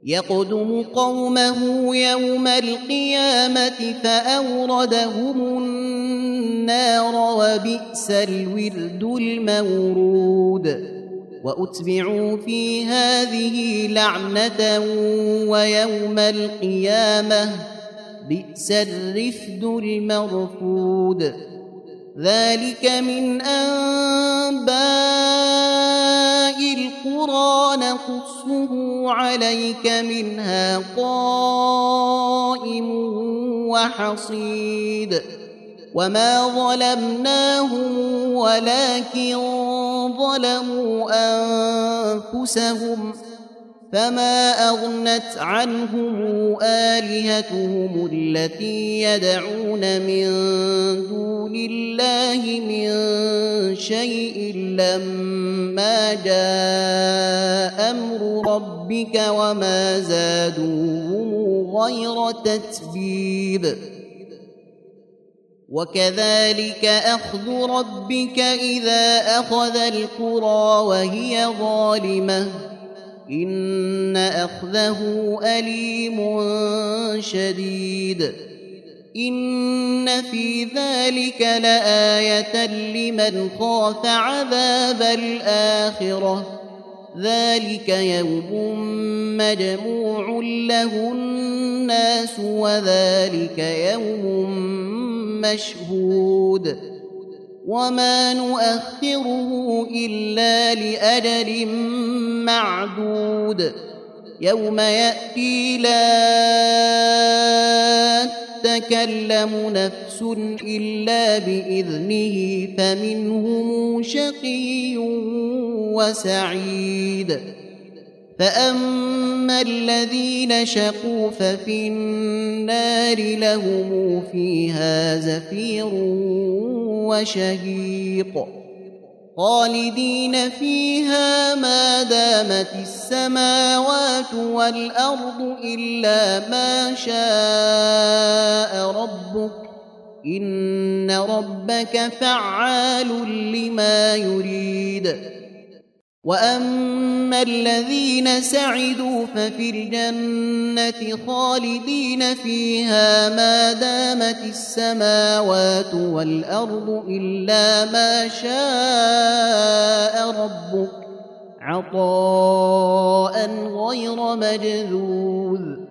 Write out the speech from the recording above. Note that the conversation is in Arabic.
يقدم قومه يوم القيامة فأوردهم النار وبئس الورد المورود وأتبعوا في هذه لعنة ويوم القيامة بئس الرفد المرفود ذلك من أنباء القرى نقصه عليك منها قائم وحصيد وما ظلمناهم ولكن ظلموا أنفسهم فما أغنت عنهم آلهتهم التي يدعون من دون الله من شيء لما جاء أمر ربك وما زادوهم غير تتبيب وكذلك أخذ ربك إذا أخذ القرى وهي ظالمة إن أخذه أليم شديد إن في ذلك لآية لمن خاف عذاب الآخرة ذلك يوم مجموع له الناس وذلك يوم مشهود وما نؤخره إلا لأجل معدود يوم يأتي لا تكلم نفس إلا بإذنه فمنهم شقي وسعيد فأما الذين شقوا ففي النار لهم فيها زفير وشهيق خالدين فيها ما دامت السماوات والأرض إلا ما شاء ربك إن ربك فعال لما يريد وأما الذين سعدوا ففي الجنة خالدين فيها ما دامت السماوات والأرض إلا ما شاء ربك عطاء غير مجذوذ